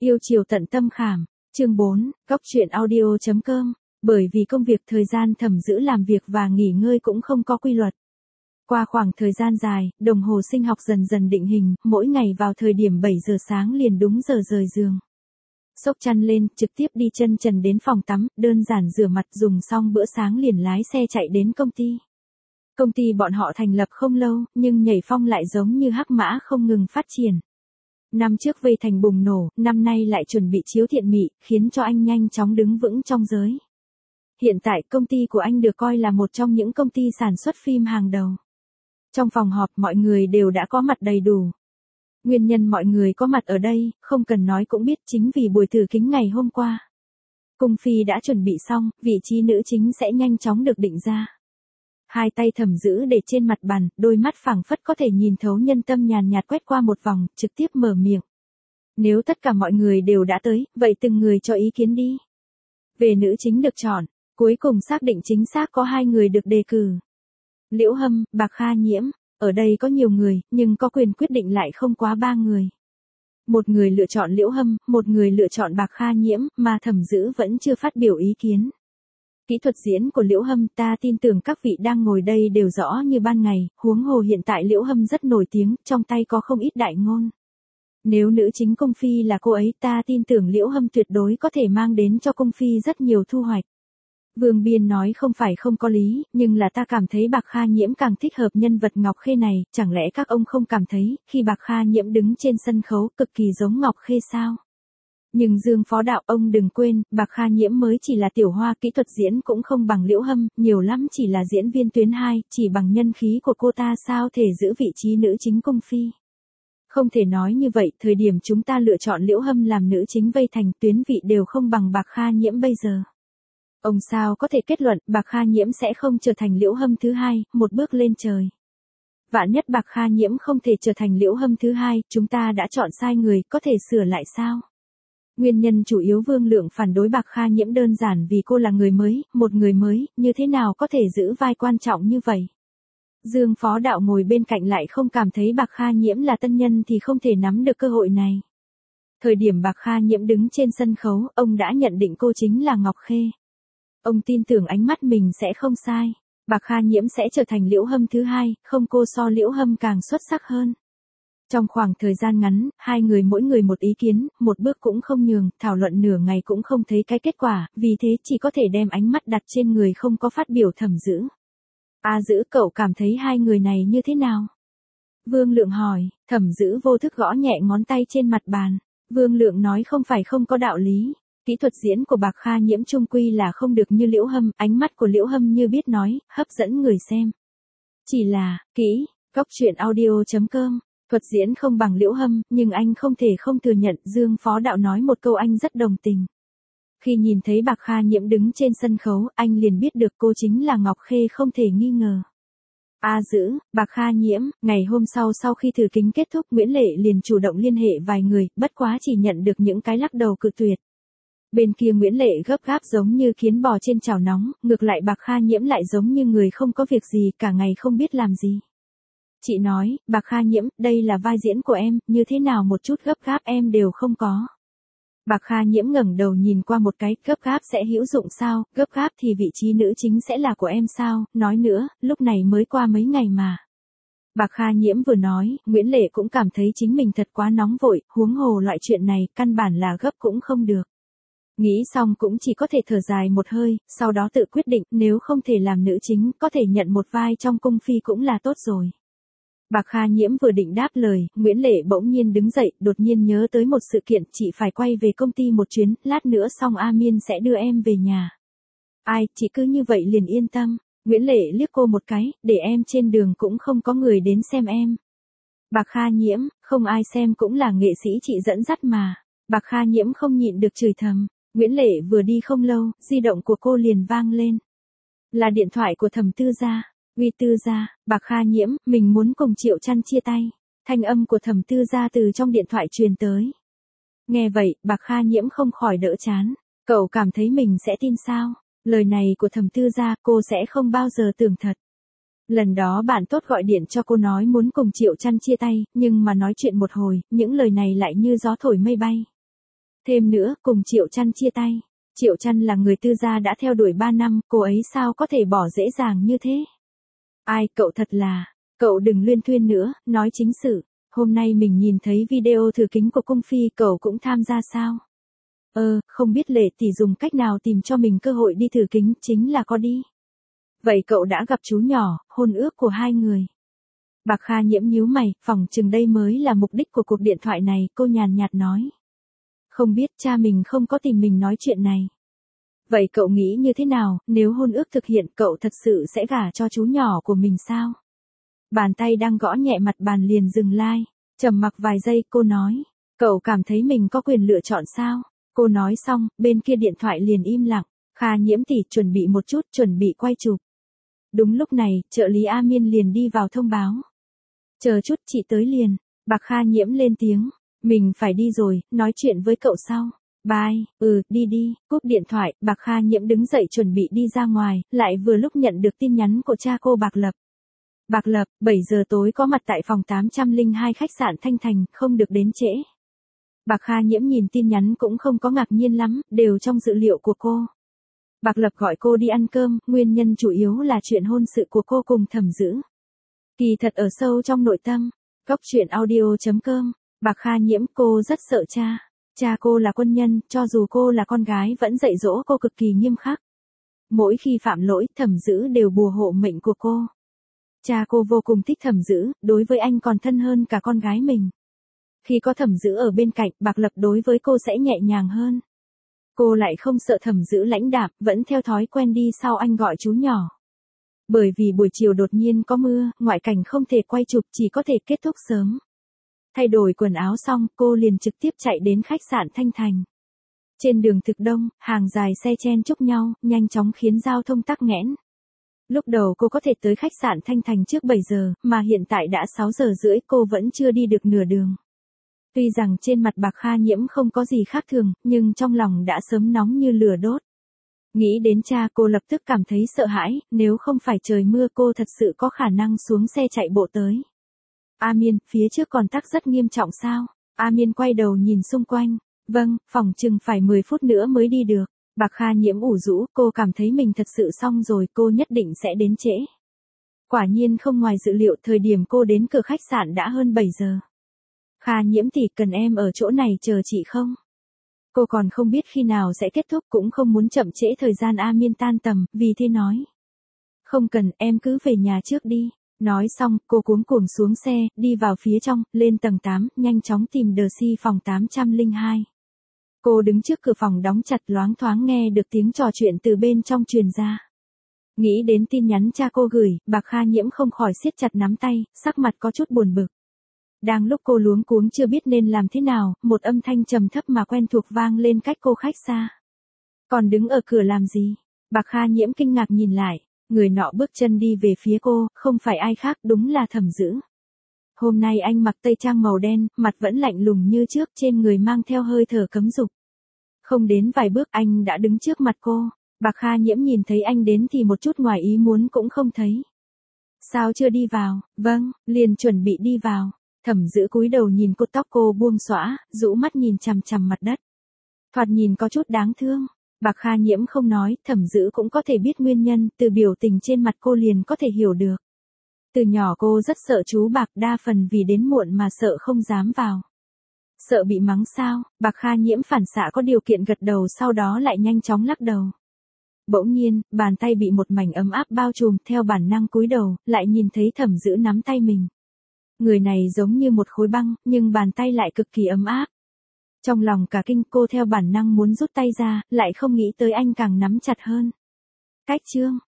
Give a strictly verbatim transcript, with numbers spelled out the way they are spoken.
Yêu chiều tận tâm khảm. Chương bốn, góc truyện audio chấm com. Bởi vì công việc thời gian Thẩm Dữ làm việc và nghỉ ngơi cũng không có quy luật. Qua khoảng thời gian dài, đồng hồ sinh học dần dần định hình, mỗi ngày vào thời điểm bảy giờ sáng liền đúng giờ rời giường. Xốc chăn lên, trực tiếp đi chân trần đến phòng tắm, đơn giản rửa mặt dùng xong bữa sáng liền lái xe chạy đến công ty. Công ty bọn họ thành lập không lâu, nhưng nhảy phong lại giống như hắc mã không ngừng phát triển. Năm trước vây thành bùng nổ, năm nay lại chuẩn bị chiếu thiện mỹ, khiến cho anh nhanh chóng đứng vững trong giới. Hiện tại công ty của anh được coi là một trong những công ty sản xuất phim hàng đầu. Trong phòng họp mọi người đều đã có mặt đầy đủ. Nguyên nhân mọi người có mặt ở đây, không cần nói cũng biết chính vì buổi thử kính ngày hôm qua. Cung phi đã chuẩn bị xong, vị trí nữ chính sẽ nhanh chóng được định ra. Hai tay Thẩm Dữ để trên mặt bàn, đôi mắt phảng phất có thể nhìn thấu nhân tâm nhàn nhạt quét qua một vòng, trực tiếp mở miệng. Nếu tất cả mọi người đều đã tới, vậy từng người cho ý kiến đi. Về nữ chính được chọn, cuối cùng xác định chính xác có hai người được đề cử. Liễu Hâm, Bạc Kha Nhiễm, ở đây có nhiều người, nhưng có quyền quyết định lại không quá ba người. Một người lựa chọn Liễu Hâm, một người lựa chọn Bạc Kha Nhiễm, mà Thẩm Dữ vẫn chưa phát biểu ý kiến. Kỹ thuật diễn của Liễu Hâm ta tin tưởng các vị đang ngồi đây đều rõ như ban ngày, huống hồ hiện tại Liễu Hâm rất nổi tiếng, trong tay có không ít đại ngôn. Nếu nữ chính Cung phi là cô ấy ta tin tưởng Liễu Hâm tuyệt đối có thể mang đến cho Cung phi rất nhiều thu hoạch. Vương Biên nói không phải không có lý, nhưng là ta cảm thấy Bạc Kha Nhiễm càng thích hợp nhân vật Ngọc Khê này, chẳng lẽ các ông không cảm thấy, khi Bạc Kha Nhiễm đứng trên sân khấu cực kỳ giống Ngọc Khê sao? Nhưng Dương Phó Đạo ông đừng quên, Bạc Kha Nhiễm mới chỉ là tiểu hoa, kỹ thuật diễn cũng không bằng Liễu Hâm, nhiều lắm chỉ là diễn viên tuyến hai, chỉ bằng nhân khí của cô ta sao thể giữ vị trí nữ chính Cung phi. Không thể nói như vậy, thời điểm chúng ta lựa chọn Liễu Hâm làm nữ chính vây thành tuyến vị đều không bằng Bạc Kha Nhiễm bây giờ. Ông sao có thể kết luận Bạc Kha Nhiễm sẽ không trở thành Liễu Hâm thứ hai, một bước lên trời. Vạn nhất Bạc Kha Nhiễm không thể trở thành Liễu Hâm thứ hai, chúng ta đã chọn sai người, có thể sửa lại sao? Nguyên nhân chủ yếu Vương Lượng phản đối Bạc Kha Nhiễm đơn giản vì cô là người mới, một người mới, như thế nào có thể giữ vai quan trọng như vậy? Dương Phó Đạo ngồi bên cạnh lại không cảm thấy Bạc Kha Nhiễm là tân nhân thì không thể nắm được cơ hội này. Thời điểm Bạc Kha Nhiễm đứng trên sân khấu, ông đã nhận định cô chính là Ngọc Khê. Ông tin tưởng ánh mắt mình sẽ không sai. Bạc Kha Nhiễm sẽ trở thành Liễu Hâm thứ hai, không cô so Liễu Hâm càng xuất sắc hơn. Trong khoảng thời gian ngắn, hai người mỗi người một ý kiến, một bước cũng không nhường, thảo luận nửa ngày cũng không thấy cái kết quả, vì thế chỉ có thể đem ánh mắt đặt trên người không có phát biểu Thẩm Dữ. A Dữ cậu cảm thấy hai người này như thế nào? Vương Lượng hỏi, Thẩm Dữ vô thức gõ nhẹ ngón tay trên mặt bàn. Vương Lượng nói không phải không có đạo lý. Kỹ thuật diễn của Bạc Kha Nhiễm trung quy là không được như Liễu Hâm, ánh mắt của Liễu Hâm như biết nói, hấp dẫn người xem. Chỉ là, kỹ, góc truyện audio chấm com. Thuật diễn không bằng Liễu Hâm, nhưng anh không thể không thừa nhận, Dương Phó Đạo nói một câu anh rất đồng tình. Khi nhìn thấy Bạc Kha Nhiễm đứng trên sân khấu, anh liền biết được cô chính là Ngọc Khê không thể nghi ngờ. A Dữ, Bạc Kha Nhiễm, ngày hôm sau sau khi thử kính kết thúc Nguyễn Lệ liền chủ động liên hệ vài người, bất quá chỉ nhận được những cái lắc đầu cự tuyệt. Bên kia Nguyễn Lệ gấp gáp giống như kiến bò trên chảo nóng, ngược lại Bạc Kha Nhiễm lại giống như người không có việc gì, cả ngày không biết làm gì. Chị nói, Bạc Kha Nhiễm, đây là vai diễn của em, như thế nào một chút gấp gáp em đều không có. Bạc Kha Nhiễm ngẩng đầu nhìn qua một cái, gấp gáp sẽ hữu dụng sao, gấp gáp thì vị trí nữ chính sẽ là của em sao, nói nữa, lúc này mới qua mấy ngày mà. Bạc Kha Nhiễm vừa nói, Nguyễn Lệ cũng cảm thấy chính mình thật quá nóng vội, huống hồ loại chuyện này, căn bản là gấp cũng không được. Nghĩ xong cũng chỉ có thể thở dài một hơi, sau đó tự quyết định, nếu không thể làm nữ chính, có thể nhận một vai trong Cung phi cũng là tốt rồi. Bạc Kha Nhiễm vừa định đáp lời, Nguyễn Lệ bỗng nhiên đứng dậy, đột nhiên nhớ tới một sự kiện, chị phải quay về công ty một chuyến, lát nữa xong A Miên sẽ đưa em về nhà. Ai, chị cứ như vậy liền yên tâm. Nguyễn Lệ liếc cô một cái, để em trên đường cũng không có người đến xem em. Bạc Kha Nhiễm, không ai xem cũng là nghệ sĩ chị dẫn dắt mà. Bạc Kha Nhiễm không nhịn được chửi thầm. Nguyễn Lệ vừa đi không lâu, di động của cô liền vang lên. Là điện thoại của Thẩm Tư Gia. Uy Tư Gia, Bạc Kha Nhiễm, mình muốn cùng Triệu Trăn chia tay. Thanh âm của Thẩm Tư Gia từ trong điện thoại truyền tới. Nghe vậy, Bạc Kha Nhiễm không khỏi đỡ chán. Cậu cảm thấy mình sẽ tin sao? Lời này của Thẩm Tư Gia cô sẽ không bao giờ tưởng thật. Lần đó bạn tốt gọi điện cho cô nói muốn cùng Triệu Trăn chia tay, nhưng mà nói chuyện một hồi, những lời này lại như gió thổi mây bay. Thêm nữa, cùng Triệu Trăn chia tay. Triệu Trăn là người Tư gia đã theo đuổi ba năm, cô ấy sao có thể bỏ dễ dàng như thế? Ai, cậu thật là, cậu đừng luyên thuyên nữa, nói chính sự. Hôm nay mình nhìn thấy video thử kính của cung phi, cậu cũng tham gia sao? Ờ, không biết Lệ tỷ dùng cách nào tìm cho mình cơ hội đi thử kính, chính là có đi. Vậy cậu đã gặp chú nhỏ, hôn ước của hai người. Bạc Kha Nhiễm nhíu mày, phỏng chừng đây mới là mục đích của cuộc điện thoại này, cô nhàn nhạt nói. Không biết cha mình không có tìm mình nói chuyện này. Vậy cậu nghĩ như thế nào, nếu hôn ước thực hiện cậu thật sự sẽ gả cho chú nhỏ của mình sao? Bàn tay đang gõ nhẹ mặt bàn liền dừng lai, trầm mặc vài giây cô nói. Cậu cảm thấy mình có quyền lựa chọn sao? Cô nói xong, bên kia điện thoại liền im lặng. Kha Nhiễm tỷ chuẩn bị một chút, chuẩn bị quay chụp. Đúng lúc này, trợ lý A Miên liền đi vào thông báo. Chờ chút, chị tới liền. Bạc Kha Nhiễm lên tiếng. Mình phải đi rồi, nói chuyện với cậu sau. Bye, ừ, đi đi, cúp điện thoại, Bạc Kha Nhiễm đứng dậy chuẩn bị đi ra ngoài, lại vừa lúc nhận được tin nhắn của cha cô Bạc Lập. Bạc Lập, bảy giờ tối có mặt tại phòng tám trăm lẻ hai khách sạn Thanh Thành, không được đến trễ. Bạc Kha Nhiễm nhìn tin nhắn cũng không có ngạc nhiên lắm, đều trong dự liệu của cô. Bạc Lập gọi cô đi ăn cơm, nguyên nhân chủ yếu là chuyện hôn sự của cô cùng Thẩm Dữ. Kỳ thật ở sâu trong nội tâm, góc truyện audio chấm com, Bạc Kha Nhiễm cô rất sợ cha. Cha cô là quân nhân, cho dù cô là con gái vẫn dạy dỗ cô cực kỳ nghiêm khắc. Mỗi khi phạm lỗi, Thẩm Dữ đều bùa hộ mệnh của cô. Cha cô vô cùng thích Thẩm Dữ, đối với anh còn thân hơn cả con gái mình. Khi có Thẩm Dữ ở bên cạnh, Bạc Lập đối với cô sẽ nhẹ nhàng hơn. Cô lại không sợ Thẩm Dữ lãnh đạm, vẫn theo thói quen đi sau anh gọi chú nhỏ. Bởi vì buổi chiều đột nhiên có mưa, ngoại cảnh không thể quay chụp, chỉ có thể kết thúc sớm. Thay đổi quần áo xong, cô liền trực tiếp chạy đến khách sạn Thanh Thành. Trên đường thực đông, hàng dài xe chen chúc nhau, nhanh chóng khiến giao thông tắc nghẽn. Lúc đầu cô có thể tới khách sạn Thanh Thành trước bảy giờ, mà hiện tại đã sáu giờ rưỡi, cô vẫn chưa đi được nửa đường. Tuy rằng trên mặt Bạc Kha Nhiễm không có gì khác thường, nhưng trong lòng đã sớm nóng như lửa đốt. Nghĩ đến cha cô lập tức cảm thấy sợ hãi, nếu không phải trời mưa cô thật sự có khả năng xuống xe chạy bộ tới. A Miên, phía trước còn tắc rất nghiêm trọng sao? A Miên quay đầu nhìn xung quanh. Vâng, phòng chừng phải mười phút nữa mới đi được. Bạc Kha Nhiễm ủ rũ, cô cảm thấy mình thật sự xong rồi, cô nhất định sẽ đến trễ. Quả nhiên không ngoài dự liệu, thời điểm cô đến cửa khách sạn đã hơn bảy giờ. Kha Nhiễm tỷ, cần em ở chỗ này chờ chị không? Cô còn không biết khi nào sẽ kết thúc, cũng không muốn chậm trễ thời gian A Miên tan tầm, vì thế nói. Không cần, em cứ về nhà trước đi. Nói xong, cô cuống cuồng xuống xe, đi vào phía trong, lên tầng tám, nhanh chóng tìm đờ si phòng tám trăm lẻ hai. Cô đứng trước cửa phòng đóng chặt, loáng thoáng nghe được tiếng trò chuyện từ bên trong truyền ra. Nghĩ đến tin nhắn cha cô gửi, Bạc Kha Nhiễm không khỏi siết chặt nắm tay, sắc mặt có chút buồn bực. Đang lúc cô luống cuống chưa biết nên làm thế nào, một âm thanh trầm thấp mà quen thuộc vang lên cách cô khách xa. Còn đứng ở cửa làm gì? Bạc Kha Nhiễm kinh ngạc nhìn lại, người nọ bước chân đi về phía cô, không phải ai khác, đúng là Thẩm Dữ. Hôm nay anh mặc tây trang màu đen, mặt vẫn lạnh lùng như trước, trên người mang theo hơi thở cấm dục. Không đến vài bước anh đã đứng trước mặt cô. Bạc Kha Nhiễm nhìn thấy anh đến thì một chút ngoài ý muốn cũng không thấy. Sao chưa đi vào? Vâng, liền chuẩn bị đi vào. Thẩm Dữ cúi đầu nhìn cột tóc cô buông xõa, rũ mắt nhìn chằm chằm mặt đất. Thoạt nhìn có chút đáng thương. Bạc Kha Nhiễm không nói, Thẩm Dữ cũng có thể biết nguyên nhân, từ biểu tình trên mặt cô liền có thể hiểu được. Từ nhỏ cô rất sợ chú Bạc, đa phần vì đến muộn mà sợ không dám vào. Sợ bị mắng sao? Bạc Kha Nhiễm phản xạ có điều kiện gật đầu, sau đó lại nhanh chóng lắc đầu. Bỗng nhiên, bàn tay bị một mảnh ấm áp bao trùm, theo bản năng cúi đầu, lại nhìn thấy Thẩm Dữ nắm tay mình. Người này giống như một khối băng, nhưng bàn tay lại cực kỳ ấm áp. Trong lòng cả kinh, cô theo bản năng muốn rút tay ra, lại không nghĩ tới anh càng nắm chặt hơn. Cách chương